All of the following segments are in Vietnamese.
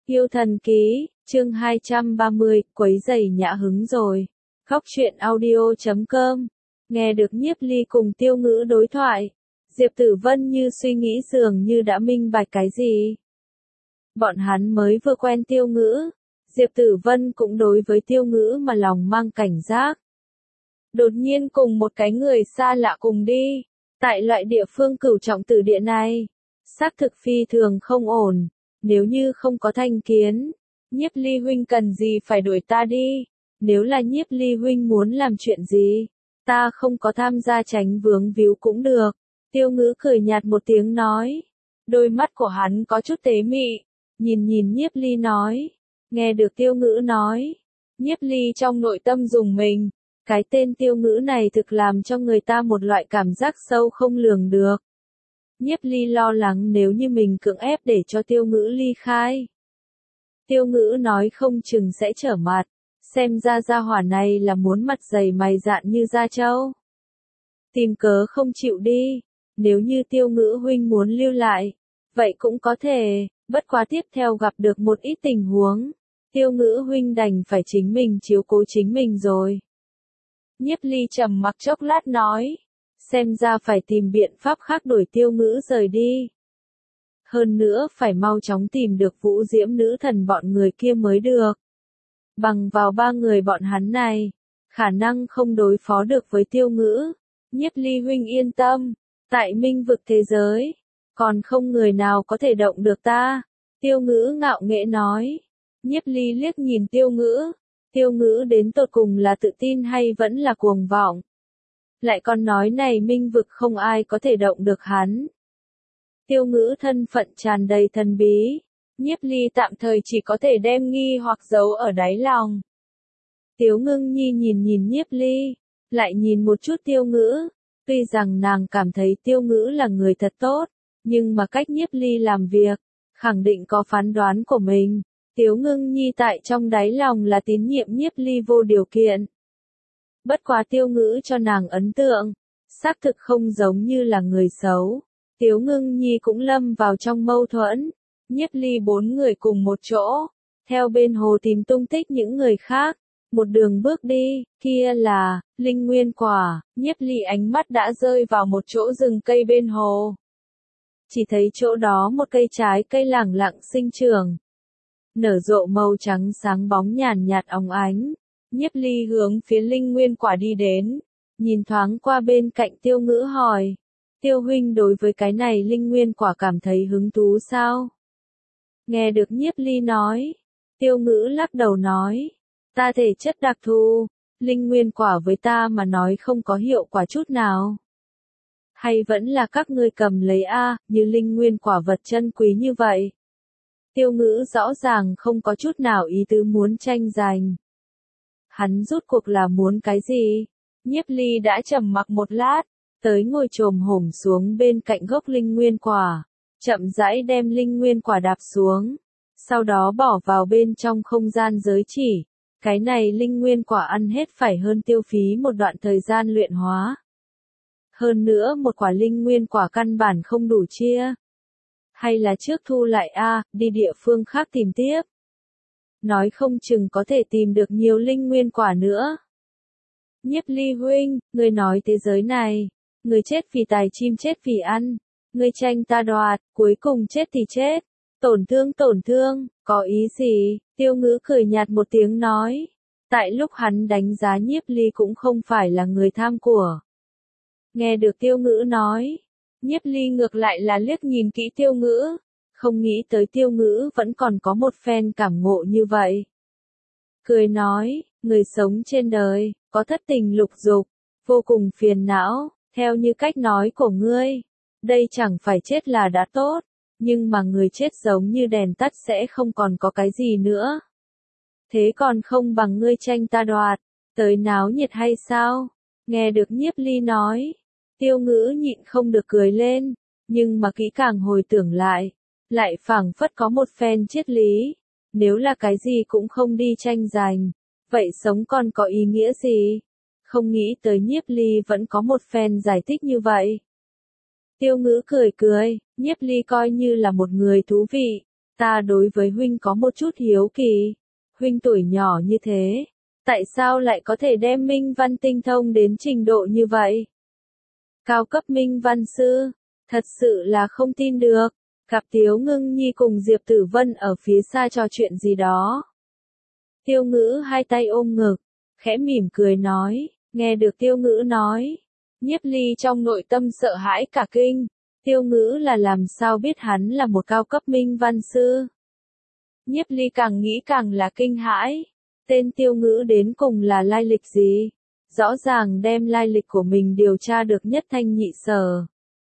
Yêu thần ký, chương 230, quấy rầy nhã hứng rồi. Góc truyện audio.com. Nghe được Nhiếp Ly cùng Tiêu Ngữ đối thoại, Diệp Tử Vân như suy nghĩ dường như đã minh bạch cái gì. Bọn hắn mới vừa quen Tiêu Ngữ, Diệp Tử Vân cũng đối với Tiêu Ngữ mà lòng mang cảnh giác. Đột nhiên cùng một cái người xa lạ cùng đi, tại loại địa phương cửu trọng tử địa này, xác thực phi thường không ổn. Nếu như không có thành kiến, Nhiếp Ly huynh cần gì phải đuổi ta đi, nếu là Nhiếp Ly huynh muốn làm chuyện gì, ta không có tham gia tránh vướng víu cũng được. Tiêu Ngữ cười nhạt một tiếng nói, đôi mắt của hắn có chút tế mị, nhìn Nhiếp Ly nói. Nghe được Tiêu Ngữ nói, Nhiếp Ly trong nội tâm rùng mình, cái tên Tiêu Ngữ này thực làm cho người ta một loại cảm giác sâu không lường được. Nhiếp Ly lo lắng nếu như mình cưỡng ép để cho Tiêu Ngữ ly khai. Tiêu Ngữ nói không chừng sẽ trở mặt, xem ra gia hỏa này là muốn mặt dày mày dạn như da trâu. Tìm cớ không chịu đi, nếu như Tiêu Ngữ huynh muốn lưu lại, vậy cũng có thể, bất quá tiếp theo gặp được một ít tình huống, Tiêu Ngữ huynh đành phải chính mình chiếu cố chính mình rồi. Nhiếp Ly trầm mặc chốc lát nói. Xem ra phải tìm biện pháp khác đuổi Tiêu Ngữ rời đi. Hơn nữa phải mau chóng tìm được Vũ Diễm nữ thần bọn người kia mới được. Bằng vào ba người bọn hắn này, khả năng không đối phó được với Tiêu Ngữ. Nhiếp Ly huynh yên tâm, tại minh vực thế giới, còn không người nào có thể động được ta. Tiêu Ngữ ngạo nghễ nói. Nhiếp Ly liếc nhìn Tiêu Ngữ. Tiêu Ngữ đến tột cùng là tự tin hay vẫn là cuồng vọng? Lại còn nói này minh vực không ai có thể động được hắn. Tiêu Ngữ thân phận tràn đầy thần bí, Nhiếp Ly tạm thời chỉ có thể đem nghi hoặc giấu ở đáy lòng. Tiếu Ngưng Nhi nhìn Nhiếp Ly, lại nhìn một chút Tiêu Ngữ, tuy rằng nàng cảm thấy Tiêu Ngữ là người thật tốt, nhưng mà cách Nhiếp Ly làm việc, khẳng định có phán đoán của mình. Tiếu Ngưng Nhi tại trong đáy lòng là tín nhiệm Nhiếp Ly vô điều kiện. Bất quá Tiêu Ngữ cho nàng ấn tượng, xác thực không giống như là người xấu. Tiếu Ngưng Nhi cũng lâm vào trong mâu thuẫn. Nhiếp Ly bốn người cùng một chỗ, theo bên hồ tìm tung tích những người khác. Một đường bước đi, kia là linh nguyên quả. Nhiếp Ly ánh mắt đã rơi vào một chỗ rừng cây bên hồ. Chỉ thấy chỗ đó một cây trái cây lẳng lặng sinh trưởng, nở rộ màu trắng sáng bóng nhàn nhạt óng ánh. Nhiếp Ly hướng phía linh nguyên quả đi đến, nhìn thoáng qua bên cạnh Tiêu Ngữ hỏi, Tiêu huynh đối với cái này linh nguyên quả cảm thấy hứng thú sao? Nghe được Nhiếp Ly nói, Tiêu Ngữ lắc đầu nói, ta thể chất đặc thù, linh nguyên quả với ta mà nói không có hiệu quả chút nào. Hay vẫn là các ngươi cầm lấy như linh nguyên quả vật chân quý như vậy. Tiêu Ngữ rõ ràng không có chút nào ý tứ muốn tranh giành. Hắn rút cuộc là muốn cái gì? Nhiếp Ly đã trầm mặc một lát, tới ngồi chồm hổm xuống bên cạnh gốc linh nguyên quả, chậm rãi đem linh nguyên quả đạp xuống, sau đó bỏ vào bên trong không gian giới chỉ. Cái này linh nguyên quả ăn hết phải hơn tiêu phí một đoạn thời gian luyện hóa. Hơn nữa một quả linh nguyên quả căn bản không đủ chia. Hay là trước thu lại đi địa phương khác tìm tiếp. Nói không chừng có thể tìm được nhiều linh nguyên quả nữa. Nhiếp Ly huynh, người nói thế giới này, người chết vì tài chim chết vì ăn, người tranh ta đoạt, cuối cùng chết thì chết, tổn thương, có ý gì? Tiêu Ngữ cười nhạt một tiếng nói, tại lúc hắn đánh giá Nhiếp Ly cũng không phải là người tham của. Nghe được Tiêu Ngữ nói, Nhiếp Ly ngược lại là liếc nhìn kỹ Tiêu Ngữ. Không nghĩ tới Tiêu Ngữ vẫn còn có một phen cảm ngộ như vậy. Cười nói, người sống trên đời, có thất tình lục dục, vô cùng phiền não, theo như cách nói của ngươi. Đây chẳng phải chết là đã tốt, nhưng mà người chết giống như đèn tắt sẽ không còn có cái gì nữa. Thế còn không bằng ngươi tranh ta đoạt, tới náo nhiệt hay sao? Nghe được Nhiếp Ly nói, Tiêu Ngữ nhịn không được cười lên, nhưng mà kỹ càng hồi tưởng lại phảng phất có một phen triết lý, nếu là cái gì cũng không đi tranh giành, vậy sống còn có ý nghĩa gì? Không nghĩ tới Nhiếp Ly vẫn có một phen giải thích như vậy. Tiêu Ngữ cười, Nhiếp Ly coi như là một người thú vị, ta đối với huynh có một chút hiếu kỳ. Huynh tuổi nhỏ như thế, tại sao lại có thể đem minh văn tinh thông đến trình độ như vậy? Cao cấp minh văn sư, thật sự là không tin được. Gặp Tiếu Ngưng Nhi cùng Diệp Tử Vân ở phía xa trò chuyện gì đó. Tiêu Ngữ hai tay ôm ngực, khẽ mỉm cười nói, nghe được Tiêu Ngữ nói. Nhiếp Ly trong nội tâm sợ hãi cả kinh, Tiêu Ngữ là làm sao biết hắn là một cao cấp minh văn sư. Nhiếp Ly càng nghĩ càng là kinh hãi, tên Tiêu Ngữ đến cùng là lai lịch gì? Rõ ràng đem lai lịch của mình điều tra được nhất thanh nhị sở.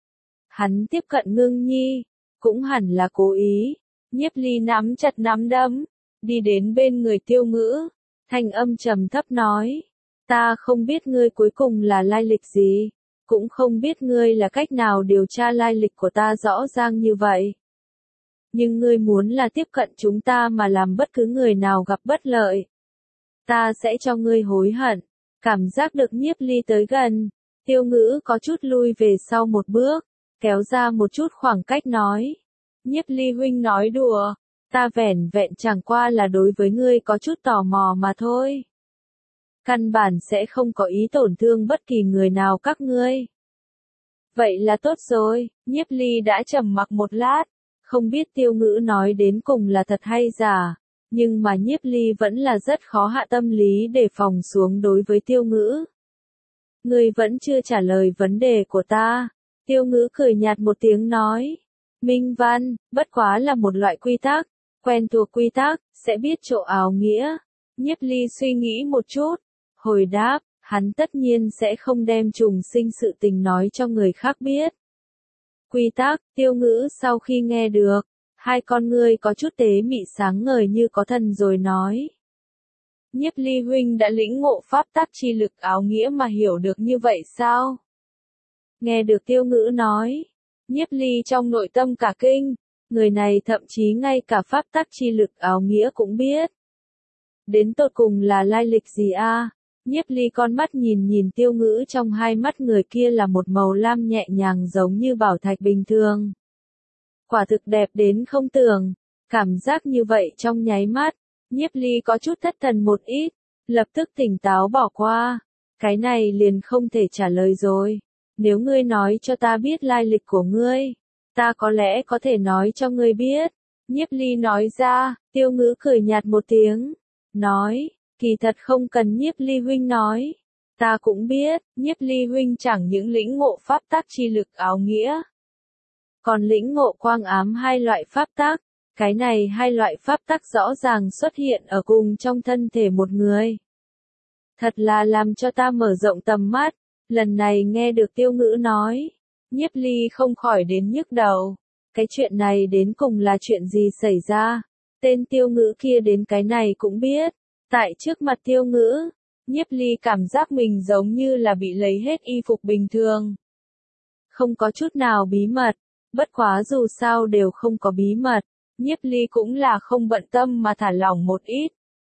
Hắn tiếp cận Ngưng Nhi, cũng hẳn là cố ý. Nhiếp Ly nắm chặt nắm đấm, đi đến bên người Tiêu Ngữ, thanh âm trầm thấp nói, ta không biết ngươi cuối cùng là lai lịch gì, cũng không biết ngươi là cách nào điều tra lai lịch của ta rõ ràng như vậy. Nhưng ngươi muốn là tiếp cận chúng ta mà làm bất cứ người nào gặp bất lợi, ta sẽ cho ngươi hối hận. Cảm giác được Nhiếp Ly tới gần, Tiêu Ngữ có chút lui về sau một bước, kéo ra một chút khoảng cách nói. Nhiếp Ly huynh nói đùa, ta vẻn vẹn chẳng qua là đối với ngươi có chút tò mò mà thôi. Căn bản sẽ không có ý tổn thương bất kỳ người nào các ngươi. Vậy là tốt rồi, Nhiếp Ly đã trầm mặc một lát, không biết Tiêu Ngữ nói đến cùng là thật hay giả, nhưng mà Nhiếp Ly vẫn là rất khó hạ tâm lý để phòng xuống đối với Tiêu Ngữ. Ngươi vẫn chưa trả lời vấn đề của ta. Tiêu Ngữ cười nhạt một tiếng nói. Minh văn, bất quá là một loại quy tắc, quen thuộc quy tắc, sẽ biết chỗ áo nghĩa. Nhiếp Ly suy nghĩ một chút, hồi đáp, hắn tất nhiên sẽ không đem trùng sinh sự tình nói cho người khác biết. Quy tắc, Tiêu Ngữ sau khi nghe được, hai con ngươi có chút tế mị sáng ngời như có thần rồi nói. Nhiếp Ly huynh đã lĩnh ngộ pháp tắc chi lực áo nghĩa mà hiểu được như vậy sao? Nghe được Tiêu Ngữ nói, Nhiếp Ly trong nội tâm cả kinh, người này thậm chí ngay cả pháp tắc chi lực áo nghĩa cũng biết. Đến tột cùng là lai lịch gì a? Nhiếp Ly con mắt nhìn nhìn Tiêu Ngữ, trong hai mắt người kia là một màu lam nhẹ nhàng giống như bảo thạch bình thường. Quả thực đẹp đến không tưởng, cảm giác như vậy trong nháy mắt, Nhiếp Ly có chút thất thần một ít, lập tức tỉnh táo bỏ qua. Cái này liền không thể trả lời rồi. Nếu ngươi nói cho ta biết lai lịch của ngươi, ta có lẽ có thể nói cho ngươi biết. Nhiếp Ly nói ra, Tiêu Ngữ cười nhạt một tiếng, nói, kỳ thật không cần Nhiếp Ly huynh nói. Ta cũng biết, Nhiếp Ly huynh chẳng những lĩnh ngộ pháp tắc chi lực áo nghĩa, còn lĩnh ngộ quang ám hai loại pháp tắc. Cái này hai loại pháp tắc rõ ràng xuất hiện ở cùng trong thân thể một người. Thật là làm cho ta mở rộng tầm mắt. Lần này nghe được Tiêu Ngữ nói, Nhiếp Ly không khỏi đến nhức đầu. Cái chuyện này đến cùng là chuyện gì xảy ra? Tên Tiêu Ngữ kia đến cái này cũng biết. Tại trước mặt Tiêu Ngữ, Nhiếp Ly cảm giác mình giống như là bị lấy hết y phục bình thường. Không có chút nào bí mật, bất quá dù sao đều không có bí mật, Nhiếp Ly cũng là không bận tâm mà thả lỏng một ít.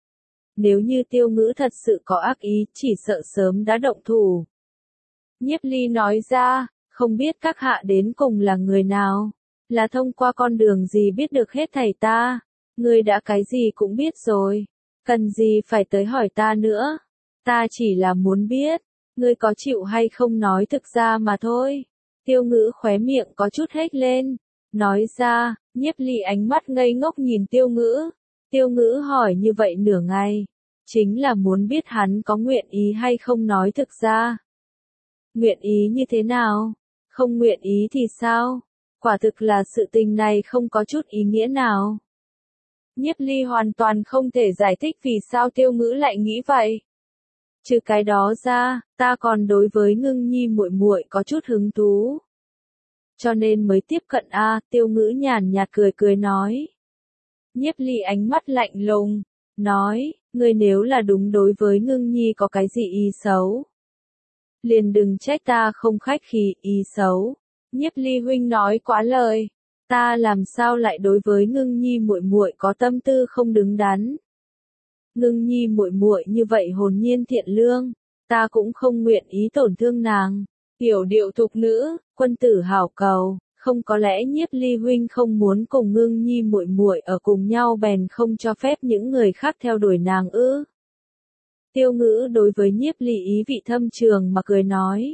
Nếu như Tiêu Ngữ thật sự có ác ý, chỉ sợ sớm đã động thủ. Nhiếp Ly nói ra, không biết các hạ đến cùng là người nào, là thông qua con đường gì biết được hết thảy ta, ngươi đã cái gì cũng biết rồi, cần gì phải tới hỏi ta nữa, ta chỉ là muốn biết, ngươi có chịu hay không nói thực ra mà thôi. Tiêu Ngữ khóe miệng có chút hếch lên, nói ra, Nhiếp Ly ánh mắt ngây ngốc nhìn Tiêu Ngữ. Tiêu Ngữ hỏi như vậy nửa ngày, chính là muốn biết hắn có nguyện ý hay không nói thực ra. Nguyện ý như thế nào? Không nguyện ý thì sao? Quả thực là sự tình này không có chút ý nghĩa nào. Nhiếp Ly hoàn toàn không thể giải thích vì sao Tiêu Ngữ lại nghĩ vậy. Trừ cái đó ra, ta còn đối với Ngưng Nhi muội muội có chút hứng thú. Cho nên mới tiếp cận a. Tiêu Ngữ nhàn nhạt cười cười nói. Nhiếp Ly ánh mắt lạnh lùng, nói, ngươi nếu là đúng đối với Ngưng Nhi có cái gì ý xấu, liền đừng trách ta không khách khí. Ý xấu? Nhiếp Ly huynh nói quá lời, ta làm sao lại đối với Ngưng Nhi muội muội có tâm tư không đứng đắn. Ngưng Nhi muội muội như vậy hồn nhiên thiện lương, ta cũng không nguyện ý tổn thương nàng. Hiểu điệu thục nữ, quân tử hảo cầu, Không có lẽ Nhiếp Ly huynh không muốn cùng Ngưng Nhi muội muội ở cùng nhau bèn không cho phép những người khác theo đuổi nàng ư? Tiêu Ngữ đối với Nhiếp Ly ý vị thâm trường mà cười nói.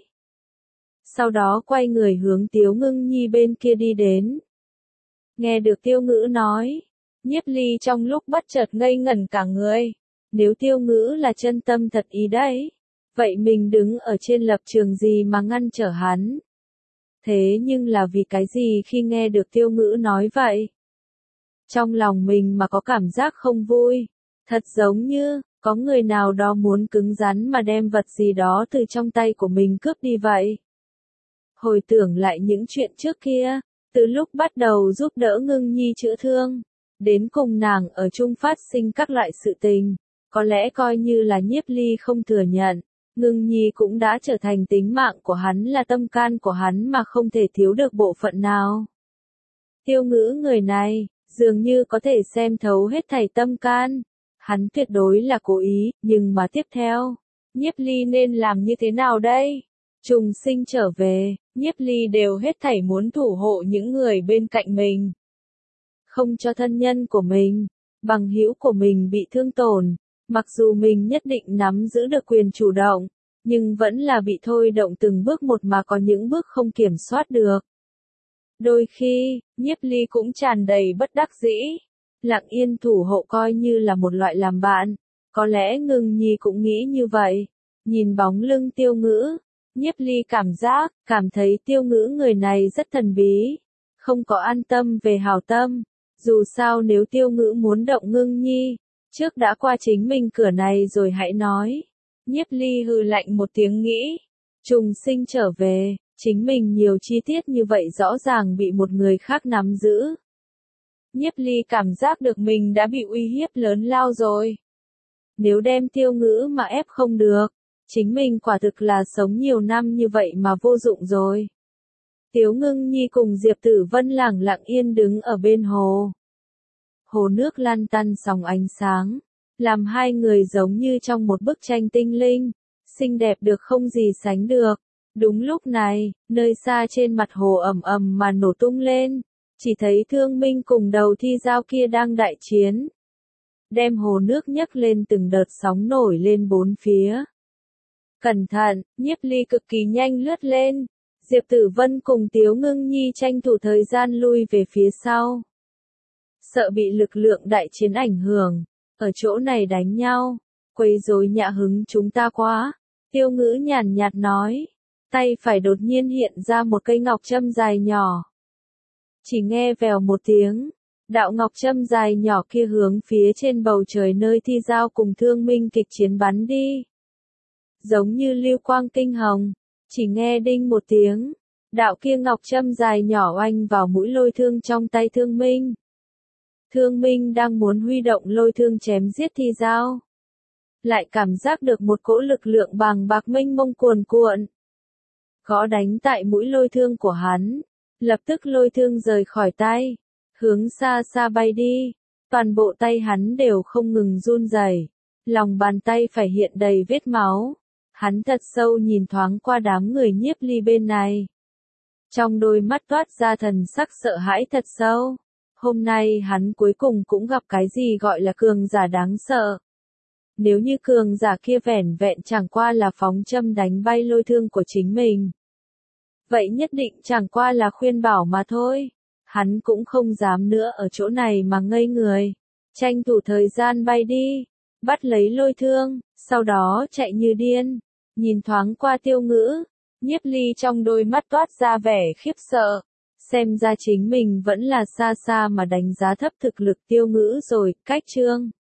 Sau đó quay người hướng Tiếu Ngưng Nhi bên kia đi đến. Nghe được Tiêu Ngữ nói, Nhiếp Ly trong lúc bất chợt ngây ngẩn cả người. Nếu Tiêu Ngữ là chân tâm thật ý đấy, vậy mình đứng ở trên lập trường gì mà ngăn trở hắn? Thế nhưng là vì cái gì khi nghe được Tiêu Ngữ nói vậy? Trong lòng mình mà có cảm giác không vui, thật giống như, có người nào đó muốn cứng rắn mà đem vật gì đó từ trong tay của mình cướp đi vậy. Hồi tưởng lại những chuyện trước kia, từ lúc bắt đầu giúp đỡ Ngưng Nhi chữa thương, đến cùng nàng ở chung phát sinh các loại sự tình, có lẽ coi như là Nhiếp Ly không thừa nhận, Ngưng Nhi cũng đã trở thành tính mạng của hắn, là tâm can của hắn mà không thể thiếu được bộ phận nào. Tiêu Ngữ người này, dường như có thể xem thấu hết thảy tâm can. Hắn tuyệt đối là cố ý, nhưng mà tiếp theo, Nhiếp Ly nên làm như thế nào đây? Trùng sinh trở về, Nhiếp Ly đều hết thảy muốn thủ hộ những người bên cạnh mình. Không cho thân nhân của mình, bằng hữu của mình bị thương tổn. Mặc dù mình nhất định nắm giữ được quyền chủ động, nhưng vẫn là bị thôi động từng bước một mà có những bước không kiểm soát được. Đôi khi, Nhiếp Ly cũng tràn đầy bất đắc dĩ. Lặng yên thủ hộ coi như là một loại làm bạn. Có lẽ Ngưng Nhi cũng nghĩ như vậy. Nhìn bóng lưng Tiêu Ngữ, Nhiếp Ly cảm thấy Tiêu Ngữ người này rất thần bí. Không có an tâm về hảo tâm. Dù sao nếu Tiêu Ngữ muốn động Ngưng Nhi, trước đã qua chính mình cửa này rồi hãy nói. Nhiếp Ly hừ lạnh một tiếng nghĩ. Trùng sinh trở về, chính mình nhiều chi tiết như vậy rõ ràng bị một người khác nắm giữ. Nhiếp Ly cảm giác được mình đã bị uy hiếp lớn lao rồi. Nếu đem Tiêu Ngữ mà ép không được, chính mình quả thực là sống nhiều năm như vậy mà vô dụng rồi. Tiếu Ngưng Nhi cùng Diệp Tử Vân lẳng lặng yên đứng ở bên hồ. Hồ nước lăn tăn sóng ánh sáng, làm hai người giống như trong một bức tranh tinh linh, xinh đẹp được không gì sánh được. Đúng lúc này, nơi xa trên mặt hồ ầm ầm mà nổ tung lên, chỉ thấy Thương Minh cùng đầu thi dao kia đang đại chiến. Đem hồ nước nhấc lên từng đợt sóng nổi lên bốn phía. Cẩn thận, Nhiếp Ly cực kỳ nhanh lướt lên. Diệp Tử Vân cùng Tiếu Ngưng Nhi tranh thủ thời gian lui về phía sau. Sợ bị lực lượng đại chiến ảnh hưởng, ở chỗ này đánh nhau, quấy rối nhã hứng chúng ta quá. Tiêu Ngữ nhàn nhạt nói, tay phải đột nhiên hiện ra một cây ngọc châm dài nhỏ. Chỉ nghe vèo một tiếng, đạo ngọc châm dài nhỏ kia hướng phía trên bầu trời nơi thi dao cùng Thương Minh kịch chiến bắn đi. Giống như lưu quang kinh hồng, chỉ nghe đinh một tiếng, đạo kia ngọc châm dài nhỏ oanh vào mũi lôi thương trong tay Thương Minh. Thương Minh đang muốn huy động lôi thương chém giết thi dao, lại cảm giác được một cỗ lực lượng bàng bạc mênh mông cuồn cuộn. Gõ đánh tại mũi lôi thương của hắn, lập tức lôi thương rời khỏi tay, hướng xa xa bay đi, toàn bộ tay hắn đều không ngừng run rẩy, lòng bàn tay phải hiện đầy vết máu. Hắn thật sâu nhìn thoáng qua đám người Nhiếp Ly bên này. Trong đôi mắt toát ra thần sắc sợ hãi thật sâu. Hôm nay hắn cuối cùng cũng gặp cái gì gọi là cường giả đáng sợ. Nếu như cường giả kia vẻn vẹn chẳng qua là phóng châm đánh bay lôi thương của chính mình, vậy nhất định chẳng qua là khuyên bảo mà thôi. Hắn cũng không dám nữa ở chỗ này mà ngây người. Tranh thủ thời gian bay đi, bắt lấy lôi thương, sau đó chạy như điên. Nhìn thoáng qua Tiêu Ngữ, Nhiếp Ly trong đôi mắt toát ra vẻ khiếp sợ. Xem ra chính mình vẫn là xa xa mà đánh giá thấp thực lực Tiêu Ngữ rồi. Cách chương